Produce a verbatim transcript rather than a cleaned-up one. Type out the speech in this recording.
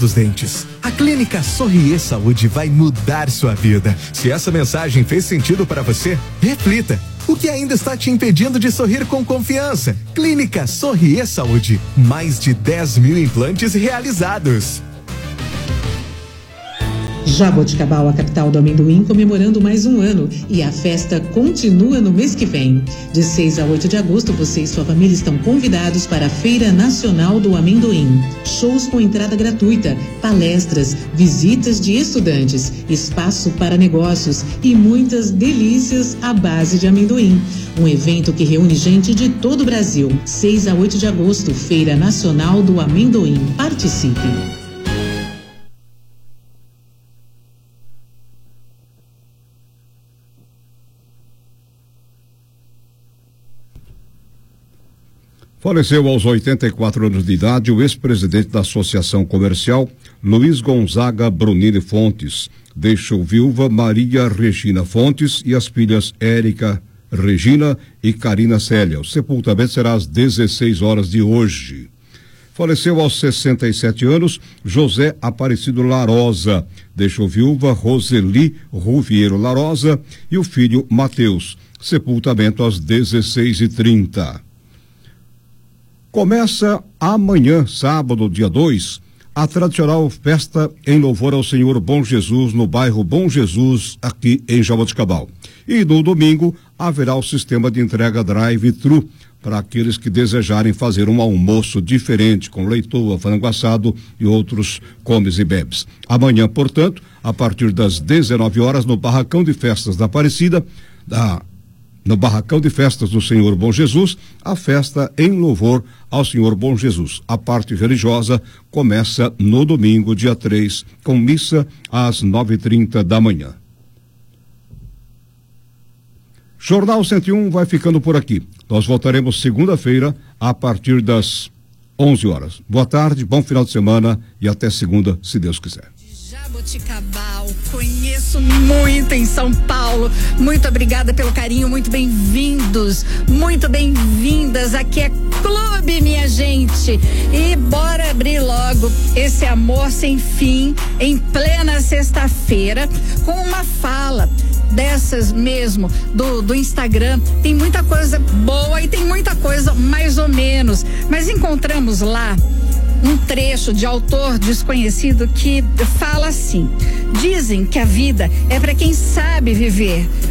dos dentes. A Clínica Sorrier Saúde vai mudar sua vida. Se essa mensagem fez sentido para você, reflita. O que ainda está te impedindo de sorrir com confiança? Clínica Sorrier Saúde. Mais de dez mil implantes realizados. Jaboticabal, a capital do amendoim, comemorando mais um ano, e a festa continua no mês que vem. De seis a oito de agosto, você e sua família estão convidados para a Feira Nacional do Amendoim. Shows com entrada gratuita, palestras, visitas de estudantes, espaço para negócios e muitas delícias à base de amendoim. Um evento que reúne gente de todo o Brasil. seis a oito de agosto, Feira Nacional do Amendoim. Participe! Faleceu aos oitenta e quatro anos de idade o ex-presidente da Associação Comercial, Luiz Gonzaga Brunini Fontes. Deixou viúva Maria Regina Fontes e as filhas Érica Regina e Karina Célia. O sepultamento será às dezesseis horas de hoje. Faleceu aos sessenta e sete anos José Aparecido Larosa. Deixou viúva Roseli Ruviero Larosa e o filho Mateus. Sepultamento às dezesseis e trinta. Começa amanhã, sábado, dia dois, a tradicional festa em louvor ao Senhor Bom Jesus no bairro Bom Jesus, aqui em Jaboticabal. E no domingo haverá o sistema de entrega drive-thru para aqueles que desejarem fazer um almoço diferente, com leitoa, frango assado e outros comes e bebes. Amanhã, portanto, a partir das dezenove horas, no Barracão de Festas da Aparecida, da No Barracão de Festas do Senhor Bom Jesus, a festa em louvor ao Senhor Bom Jesus. A parte religiosa começa no domingo, dia três, com missa às nove e trinta da manhã. Jornal cento e um vai ficando por aqui. Nós voltaremos segunda-feira a partir das onze horas. Boa tarde, bom final de semana e até segunda, se Deus quiser. Jaboticabal, conheço muito em São Paulo. Muito obrigada pelo carinho, muito bem-vindos, muito bem-vindas. Aqui é Clube, minha gente. E bora abrir logo esse amor sem fim em plena sexta-feira com uma fala dessas mesmo do, do Instagram. Tem muita coisa boa e tem muita coisa mais ou menos, mas encontramos lá um trecho de autor desconhecido que fala assim: dizem que a vida é para quem sabe viver,